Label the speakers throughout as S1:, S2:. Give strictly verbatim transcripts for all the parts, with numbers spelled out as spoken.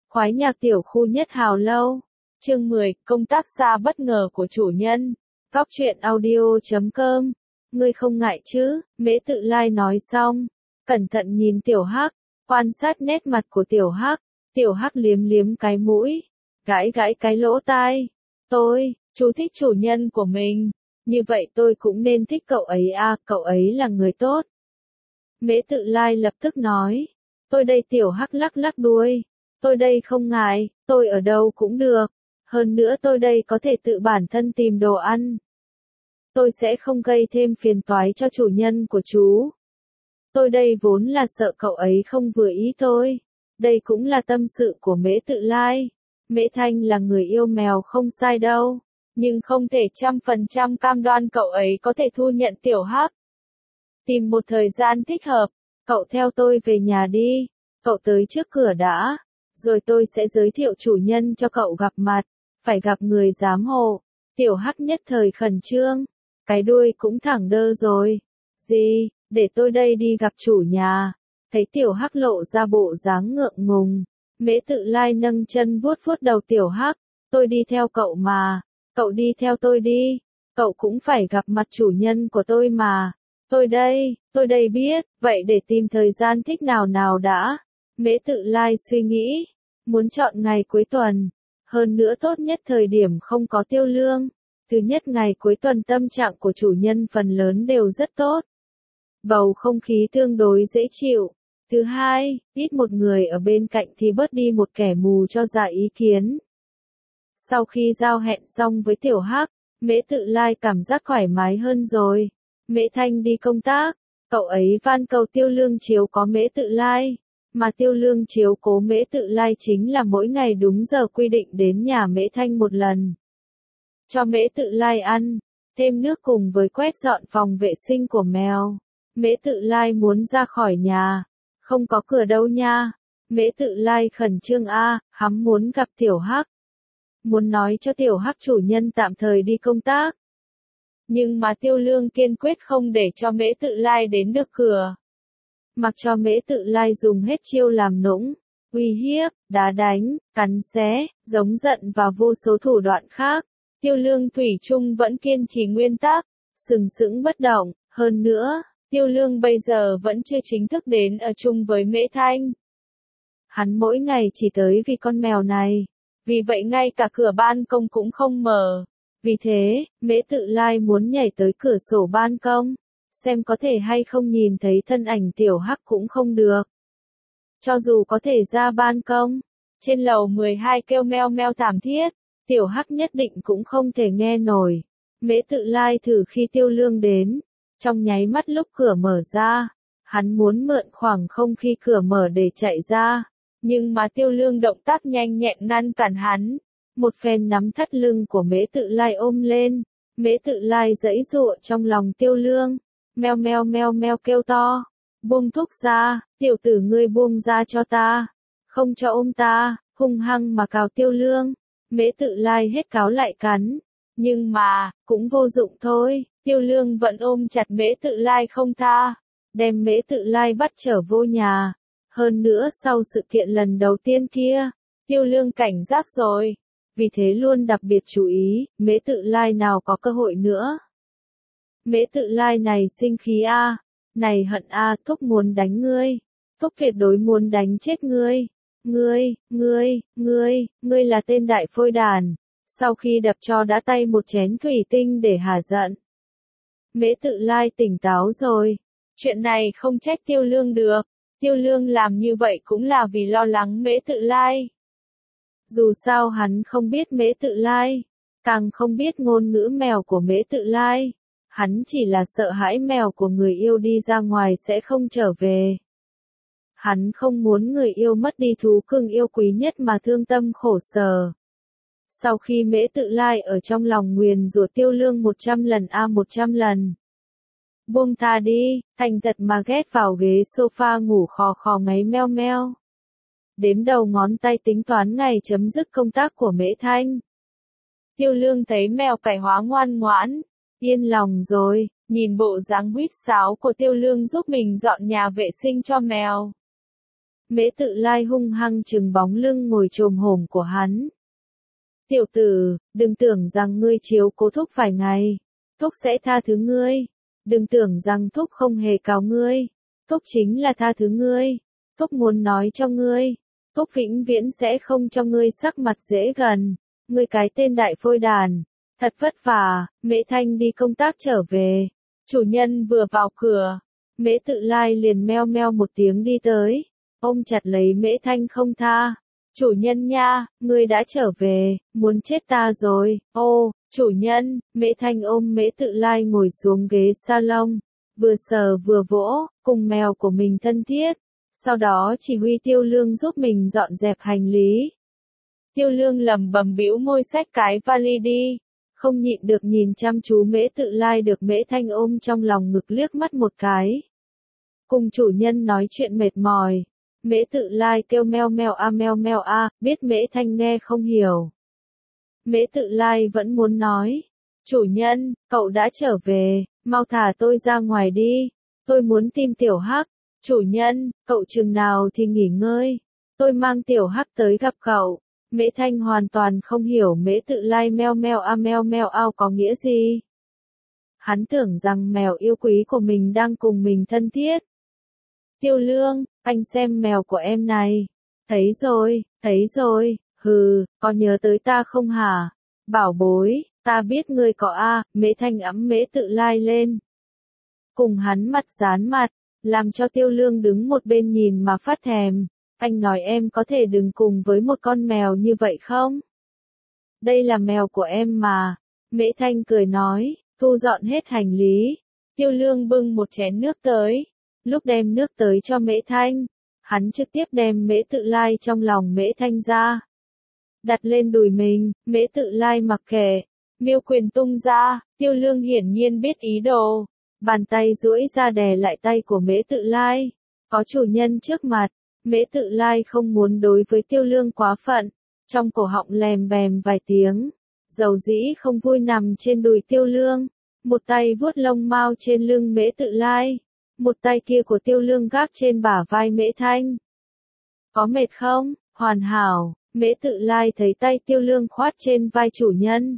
S1: Khoái nhạc tiểu khu nhất hào lâu. Chương mười, công tác xa bất ngờ của chủ nhân. Góc truyện audio chấm com. Ngươi không ngại chứ? Mễ Tự Lai nói xong, cẩn thận nhìn Tiểu Hắc, quan sát nét mặt của Tiểu Hắc. Tiểu Hắc liếm liếm cái mũi, gãi gãi cái lỗ tai. Tôi, chú thích chủ nhân của mình. Như vậy tôi cũng nên thích cậu ấy à, cậu ấy là người tốt. Mễ Tự Lai lập tức nói. Tôi đây. Tiểu Hắc lắc lắc đuôi. Tôi đây không ngại, tôi ở đâu cũng được. Hơn nữa tôi đây có thể tự bản thân tìm đồ ăn. Tôi sẽ không gây thêm phiền toái cho chủ nhân của chú. Tôi đây vốn là sợ cậu ấy không vừa ý tôi. Đây cũng là tâm sự của Mễ Tự Lai. Mễ Thanh là người yêu mèo không sai đâu. Nhưng không thể trăm phần trăm cam đoan cậu ấy có thể thu nhận Tiểu Hắc. Tìm một thời gian thích hợp, cậu theo tôi về nhà đi. Cậu tới trước cửa đã. Rồi tôi sẽ giới thiệu chủ nhân cho cậu gặp mặt. Phải gặp người giám hộ. Tiểu Hắc nhất thời khẩn trương. Cái đuôi cũng thẳng đơ rồi. Gì, để tôi đây đi gặp chủ nhà. Thấy Tiểu Hắc lộ ra bộ dáng ngượng ngùng. Mễ Tự Lai nâng chân vuốt vuốt đầu Tiểu Hắc. Tôi đi theo cậu mà. Cậu đi theo tôi đi. Cậu cũng phải gặp mặt chủ nhân của tôi mà. Tôi đây, tôi đây biết. Vậy để tìm thời gian thích nào nào đã. Mễ Tự Lai suy nghĩ. Muốn chọn ngày cuối tuần. Hơn nữa tốt nhất thời điểm không có Tiêu Lương. Thứ nhất ngày cuối tuần tâm trạng của chủ nhân phần lớn đều rất tốt. Bầu không khí tương đối dễ chịu. Thứ hai, ít một người ở bên cạnh thì bớt đi một kẻ mù cho ra ý kiến. Sau khi giao hẹn xong với Tiểu Hắc, Mễ Tự Lai cảm giác thoải mái hơn rồi. Mễ Thanh đi công tác, cậu ấy van cầu Tiêu Lương chiếu có Mễ Tự Lai. Mà Tiêu Lương chiếu cố Mễ Tự Lai chính là mỗi ngày đúng giờ quy định đến nhà Mễ Thanh một lần. Cho Mễ Tự Lai ăn, thêm nước cùng với quét dọn phòng vệ sinh của mèo. Mễ Tự Lai muốn ra khỏi nhà. Không có cửa đâu nha. Mễ Tự Lai khẩn trương a, hắn muốn gặp Tiểu Hắc. Muốn nói cho Tiểu Hắc chủ nhân tạm thời đi công tác. Nhưng mà Tiêu Lương kiên quyết không để cho Mễ Tự Lai đến được cửa. Mặc cho Mễ Tự Lai dùng hết chiêu làm nũng, uy hiếp, đá đánh, cắn xé, giống giận và vô số thủ đoạn khác. Tiêu Lương thủy chung vẫn kiên trì nguyên tắc, sừng sững bất động. Hơn nữa, Tiêu Lương bây giờ vẫn chưa chính thức đến ở chung với Mễ Thanh. Hắn mỗi ngày chỉ tới vì con mèo này. Vì vậy ngay cả cửa ban công cũng không mở. Vì thế, Mễ Tự Lai muốn nhảy tới cửa sổ ban công. Xem có thể hay không nhìn thấy thân ảnh Tiểu Hắc cũng không được. Cho dù có thể ra ban công, trên lầu mười hai kêu meo meo thảm thiết, Tiểu Hắc nhất định cũng không thể nghe nổi. Mễ Tự Lai thử khi Tiêu Lương đến, trong nháy mắt lúc cửa mở ra, hắn muốn mượn khoảng không khi cửa mở để chạy ra, nhưng mà Tiêu Lương động tác nhanh nhẹn ngăn cản hắn. Một phen nắm thắt lưng của Mễ Tự Lai ôm lên, Mễ Tự Lai giãy giụa trong lòng Tiêu Lương. Meo meo meo meo kêu to. Buông thúc ra, tiểu tử ngươi buông ra cho ta. Không cho ôm ta, hung hăng mà cào Tiêu Lương. Mễ Tự Lai hết cáo lại cắn. Nhưng mà, cũng vô dụng thôi, Tiêu Lương vẫn ôm chặt Mễ Tự Lai không tha. Đem Mễ Tự Lai bắt trở vô nhà. Hơn nữa sau sự kiện lần đầu tiên kia, Tiêu Lương cảnh giác rồi. Vì thế luôn đặc biệt chú ý, Mễ Tự Lai nào có cơ hội nữa. Mễ Tự Lai này sinh khí a, này hận a, thúc muốn đánh ngươi, thúc tuyệt đối muốn đánh chết ngươi, ngươi, ngươi, ngươi, ngươi là tên đại phôi đàn. Sau khi đập cho đã tay một chén thủy tinh để hả giận. Mễ Tự Lai tỉnh táo rồi, chuyện này không trách Tiêu Lương được, Tiêu Lương làm như vậy cũng là vì lo lắng Mễ Tự Lai. Dù sao hắn không biết Mễ Tự Lai, càng không biết ngôn ngữ mèo của Mễ Tự Lai. Hắn chỉ là sợ hãi mèo của người yêu đi ra ngoài sẽ không trở về. Hắn không muốn người yêu mất đi thú cưng yêu quý nhất mà thương tâm khổ sở. Sau khi Mễ Tự Lai ở trong lòng nguyền rủa Tiêu Lương một trăm lần a một trăm lần. Buông ta đi, thành thật mà ghét vào ghế sofa ngủ khò khò ngáy meo meo. Đếm đầu ngón tay tính toán ngày chấm dứt công tác của Mễ Thanh. Tiêu Lương thấy mèo cải hóa ngoan ngoãn. Yên lòng rồi, nhìn bộ dáng huýt sáo của Tiêu Lương giúp mình dọn nhà vệ sinh cho mèo. Mễ Tự Lai hung hăng trừng bóng lưng ngồi chồm hổm của hắn. Tiểu tử, đừng tưởng rằng ngươi chiếu cố thúc vài ngày, thúc sẽ tha thứ ngươi. Đừng tưởng rằng thúc không hề cáo ngươi. Thúc chính là tha thứ ngươi. Thúc muốn nói cho ngươi. Thúc vĩnh viễn sẽ không cho ngươi sắc mặt dễ gần. Ngươi cái tên đại phôi đàn. Thật vất vả, Mễ Thanh đi công tác trở về. Chủ nhân vừa vào cửa. Mễ Tự Lai liền meo meo một tiếng đi tới. Ôm chặt lấy Mễ Thanh không tha. Chủ nhân nha, ngươi đã trở về, muốn chết ta rồi. Ô, chủ nhân, Mễ Thanh ôm Mễ Tự Lai ngồi xuống ghế salon, vừa sờ vừa vỗ, cùng mèo của mình thân thiết. Sau đó chỉ huy Tiêu Lương giúp mình dọn dẹp hành lý. Tiêu Lương lẩm bẩm bĩu môi xách cái vali đi, không nhịn được nhìn chăm chú Mễ Tự Lai được Mễ Thanh ôm trong lòng ngực liếc mắt một cái. Cùng chủ nhân nói chuyện mệt mỏi. Mễ Tự Lai kêu meo meo a meo meo a, biết Mễ Thanh nghe không hiểu. Mễ Tự Lai vẫn muốn nói, chủ nhân, cậu đã trở về, mau thả tôi ra ngoài đi, tôi muốn tìm Tiểu Hắc. Chủ nhân, cậu chừng nào thì nghỉ ngơi, tôi mang Tiểu Hắc tới gặp cậu. Mễ Thanh hoàn toàn không hiểu Mễ Tự Lai meo meo a meo meo ao có nghĩa gì. Hắn tưởng rằng mèo yêu quý của mình đang cùng mình thân thiết. Tiêu Lương, anh xem mèo của em này. Thấy rồi, thấy rồi, hừ, có nhớ tới ta không hả? Bảo bối, ta biết ngươi có a. Mễ Thanh ẵm Mễ Tự Lai lên. Cùng hắn mặt dán mặt, làm cho Tiêu Lương đứng một bên nhìn mà phát thèm. Anh nói em có thể đừng cùng với một con mèo như vậy không? Đây là mèo của em mà. Mễ Thanh cười nói, thu dọn hết hành lý. Tiêu Lương bưng một chén nước tới. Lúc đem nước tới cho Mễ Thanh, hắn trực tiếp đem Mễ Tự Lai trong lòng Mễ Thanh ra. Đặt lên đùi mình, Mễ Tự Lai mặc kệ, miêu quyền tung ra, Tiêu Lương hiển nhiên biết ý đồ. Bàn tay duỗi ra đè lại tay của Mễ Tự Lai. Có chủ nhân trước mặt, Mễ Tự Lai không muốn đối với Tiêu Lương quá phận. Trong cổ họng lèm bèm vài tiếng, dầu dĩ không vui nằm trên đùi Tiêu Lương. Một tay vuốt lông mao trên lưng Mễ Tự Lai. Một tay kia của Tiêu Lương gác trên bả vai Mễ Thanh. Có mệt không? Hoàn hảo. Mễ Tự Lai thấy tay Tiêu Lương khoát trên vai chủ nhân.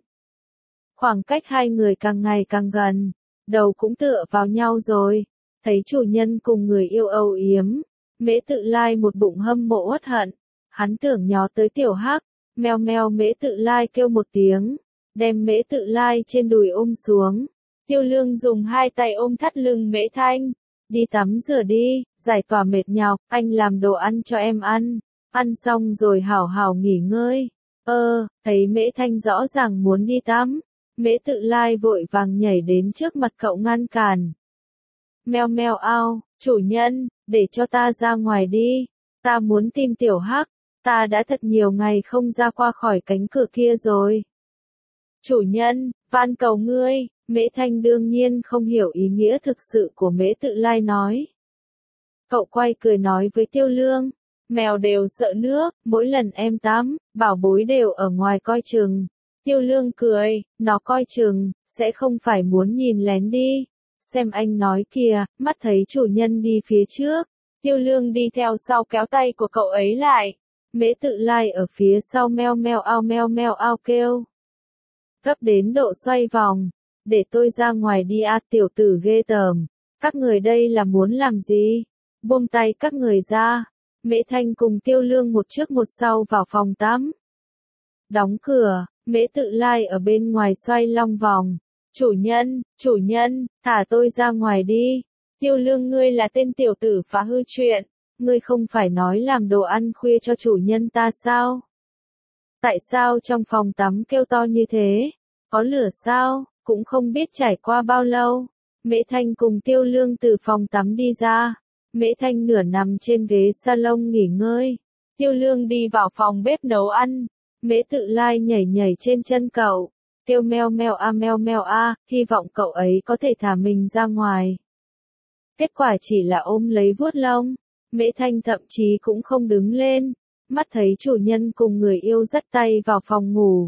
S1: Khoảng cách hai người càng ngày càng gần. Đầu cũng tựa vào nhau rồi. Thấy chủ nhân cùng người yêu âu yếm. Mễ Tự Lai một bụng hâm mộ uất hận. Hắn tưởng nhó tới Tiểu Hắc. Meo meo Mễ Tự Lai kêu một tiếng. Đem Mễ Tự Lai trên đùi ôm xuống. Tiêu Lương dùng hai tay ôm thắt lưng Mễ Thanh. Đi tắm rửa đi, giải tỏa mệt nhọc, anh làm đồ ăn cho em ăn. Ăn xong rồi hảo hảo nghỉ ngơi. Ơ, thấy Mễ Thanh rõ ràng muốn đi tắm. Mễ Tự Lai vội vàng nhảy đến trước mặt cậu ngăn cản. Meo meo ao, chủ nhân, để cho ta ra ngoài đi. Ta muốn tìm Tiểu Hắc. Ta đã thật nhiều ngày không ra qua khỏi cánh cửa kia rồi. Chủ nhân, van cầu ngươi. Mễ Thanh đương nhiên không hiểu ý nghĩa thực sự của Mễ Tự Lai nói. Cậu quay cười nói với Tiêu Lương, mèo đều sợ nước, mỗi lần em tắm, bảo bối đều ở ngoài coi chừng. Tiêu Lương cười, nó coi chừng, sẽ không phải muốn nhìn lén đi. Xem anh nói kìa, mắt thấy chủ nhân đi phía trước. Tiêu Lương đi theo sau kéo tay của cậu ấy lại. Mễ Tự Lai ở phía sau meo meo ao meo meo ao kêu. Gấp đến độ xoay vòng. Để tôi ra ngoài đi a, tiểu tử ghê tởm. Các người đây là muốn làm gì? Buông tay các người ra. Mễ Thanh cùng Tiêu Lương một trước một sau vào phòng tắm. Đóng cửa, Mễ Tự Lai ở bên ngoài xoay long vòng. Chủ nhân, chủ nhân, thả tôi ra ngoài đi. Tiêu Lương ngươi là tên tiểu tử phá hư chuyện. Ngươi không phải nói làm đồ ăn khuya cho chủ nhân ta sao? Tại sao trong phòng tắm kêu to như thế? Có lửa sao? Cũng không biết trải qua bao lâu. Mễ Thanh cùng Tiêu Lương từ phòng tắm đi ra. Mễ Thanh nửa nằm trên ghế salon nghỉ ngơi. Tiêu Lương đi vào phòng bếp nấu ăn. Mễ Tự Lai nhảy nhảy trên chân cậu. Kêu meo meo a meo meo a, hy vọng cậu ấy có thể thả mình ra ngoài. Kết quả chỉ là ôm lấy vuốt lông. Mễ Thanh thậm chí cũng không đứng lên. Mắt thấy chủ nhân cùng người yêu dắt tay vào phòng ngủ.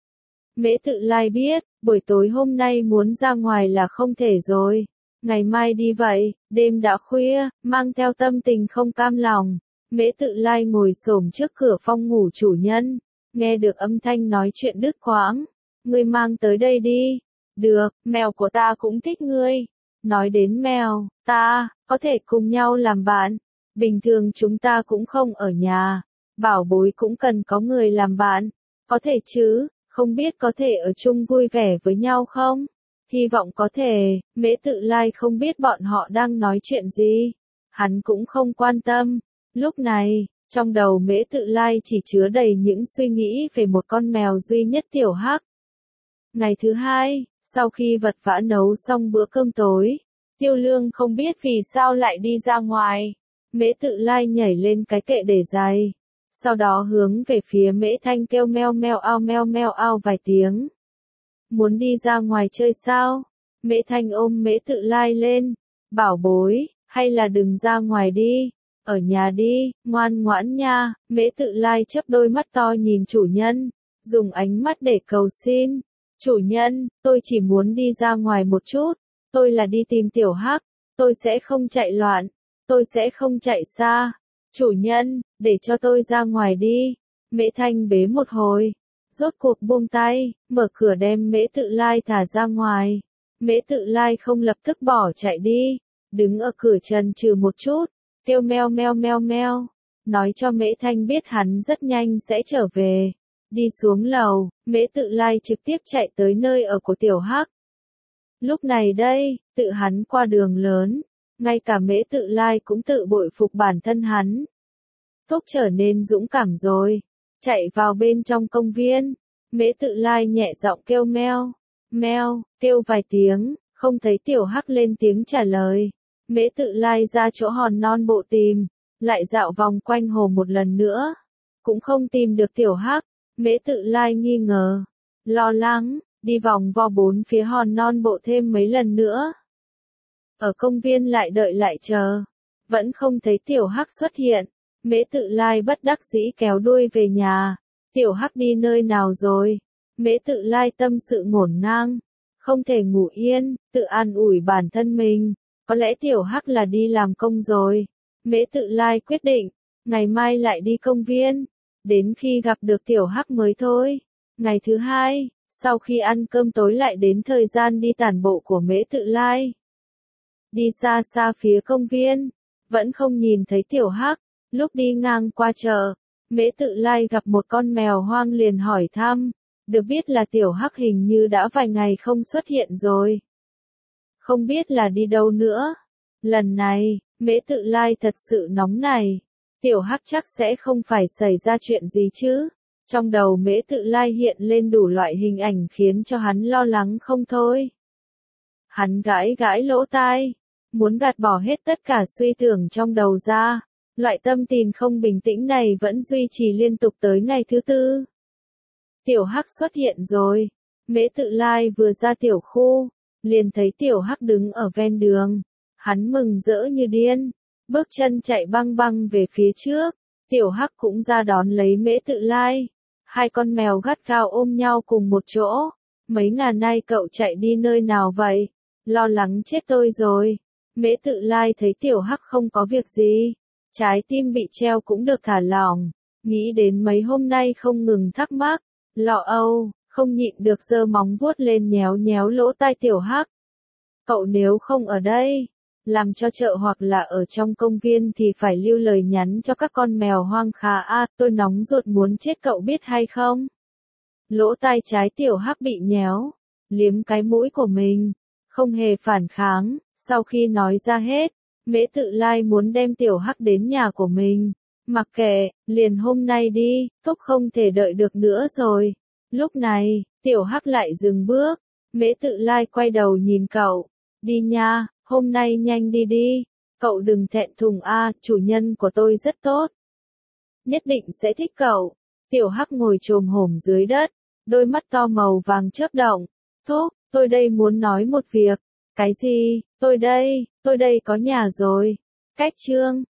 S1: Mễ Tự Lai biết, buổi tối hôm nay muốn ra ngoài là không thể rồi. Ngày mai đi vậy, đêm đã khuya, mang theo tâm tình không cam lòng. Mễ Tự Lai ngồi xổm trước cửa phòng ngủ chủ nhân, nghe được âm thanh nói chuyện đứt quãng. Ngươi mang tới đây đi. Được, mèo của ta cũng thích ngươi. Nói đến mèo, ta, có thể cùng nhau làm bạn. Bình thường chúng ta cũng không ở nhà. Bảo bối cũng cần có người làm bạn. Có thể chứ, không biết có thể ở chung vui vẻ với nhau không? Hy vọng có thể. Mễ Tự Lai không biết bọn họ đang nói chuyện gì. Hắn cũng không quan tâm. Lúc này, trong đầu Mễ Tự Lai chỉ chứa đầy những suy nghĩ về một con mèo duy nhất Tiểu Hắc. Ngày thứ hai, sau khi vật vã nấu xong bữa cơm tối, Tiêu Lương không biết vì sao lại đi ra ngoài. Mễ Tự Lai nhảy lên cái kệ để giày, sau đó hướng về phía Mễ Thanh kêu meo meo ao meo meo ao vài tiếng. Muốn đi ra ngoài chơi sao? Mễ Thanh ôm Mễ Tự Lai lên, bảo bối, hay là đừng ra ngoài đi, ở nhà đi, ngoan ngoãn nha. Mễ Tự Lai chớp đôi mắt to nhìn chủ nhân, dùng ánh mắt để cầu xin. Chủ nhân, tôi chỉ muốn đi ra ngoài một chút, tôi là đi tìm Tiểu Hắc, tôi sẽ không chạy loạn, tôi sẽ không chạy xa. Chủ nhân, để cho tôi ra ngoài đi. Mễ Thanh bế một hồi, rốt cuộc buông tay, mở cửa đem Mễ Tự Lai thả ra ngoài. Mễ Tự Lai không lập tức bỏ chạy đi, đứng ở cửa chần chừ một chút, kêu meo meo meo meo, nói cho Mễ Thanh biết hắn rất nhanh sẽ trở về. Đi xuống lầu, Mễ Tự Lai trực tiếp chạy tới nơi ở của Tiểu Hắc. Lúc này đây, tự hắn qua đường lớn, ngay cả Mễ Tự Lai cũng tự bội phục bản thân hắn. Thúc trở nên dũng cảm rồi, chạy vào bên trong công viên, Mễ Tự Lai nhẹ giọng kêu meo, meo, kêu vài tiếng, không thấy Tiểu Hắc lên tiếng trả lời. Mễ Tự Lai ra chỗ hòn non bộ tìm, lại dạo vòng quanh hồ một lần nữa, cũng không tìm được Tiểu Hắc. Mễ Tự Lai nghi ngờ, lo lắng, đi vòng vo bốn phía hòn non bộ thêm mấy lần nữa. Ở công viên lại đợi lại chờ, vẫn không thấy Tiểu Hắc xuất hiện. Mễ Tự Lai bất đắc dĩ kéo đuôi về nhà. Tiểu Hắc đi nơi nào rồi? Mễ Tự Lai tâm sự ngổn ngang, không thể ngủ yên, tự an ủi bản thân mình. Có lẽ Tiểu Hắc là đi làm công rồi. Mễ Tự Lai quyết định, ngày mai lại đi công viên, đến khi gặp được Tiểu Hắc mới thôi. Ngày thứ hai, sau khi ăn cơm tối lại đến thời gian đi tản bộ của Mễ Tự Lai. Đi xa xa phía công viên, vẫn không nhìn thấy Tiểu Hắc. Lúc đi ngang qua chợ, Mễ Tự Lai gặp một con mèo hoang liền hỏi thăm, được biết là Tiểu Hắc hình như đã vài ngày không xuất hiện rồi. Không biết là đi đâu nữa. Lần này, Mễ Tự Lai thật sự nóng này. Tiểu Hắc chắc sẽ không phải xảy ra chuyện gì chứ. Trong đầu Mễ Tự Lai hiện lên đủ loại hình ảnh khiến cho hắn lo lắng không thôi. Hắn gãi gãi lỗ tai, muốn gạt bỏ hết tất cả suy tưởng trong đầu ra. Loại tâm tình không bình tĩnh này vẫn duy trì liên tục tới ngày thứ tư. Tiểu Hắc xuất hiện rồi. Mễ Tự Lai vừa ra tiểu khu, liền thấy Tiểu Hắc đứng ở ven đường. Hắn mừng rỡ như điên, bước chân chạy băng băng về phía trước. Tiểu Hắc cũng ra đón lấy Mễ Tự Lai. Hai con mèo gắt gao ôm nhau cùng một chỗ. Mấy ngày nay cậu chạy đi nơi nào vậy? Lo lắng chết tôi rồi. Mễ Tự Lai thấy Tiểu Hắc không có việc gì, trái tim bị treo cũng được thả lỏng, nghĩ đến mấy hôm nay không ngừng thắc mắc, lo âu, không nhịn được giơ móng vuốt lên nhéo nhéo lỗ tai Tiểu Hắc. Cậu nếu không ở đây, làm cho chợ hoặc là ở trong công viên thì phải lưu lời nhắn cho các con mèo hoang khà a, tôi nóng ruột muốn chết cậu biết hay không? Lỗ tai trái Tiểu Hắc bị nhéo, liếm cái mũi của mình, không hề phản kháng, sau khi nói ra hết. Mễ Tự Lai muốn đem Tiểu Hắc đến nhà của mình. Mặc kệ, liền hôm nay đi, Thúc không thể đợi được nữa rồi. Lúc này, Tiểu Hắc lại dừng bước. Mễ Tự Lai quay đầu nhìn cậu. Đi nha, hôm nay nhanh đi đi. Cậu đừng thẹn thùng a, chủ nhân của tôi rất tốt. Nhất định sẽ thích cậu. Tiểu Hắc ngồi chồm hổm dưới đất, đôi mắt to màu vàng chớp động. Thúc, tôi đây muốn nói một việc. Cái gì? Tôi đây, tôi đây có nhà rồi. Cách chương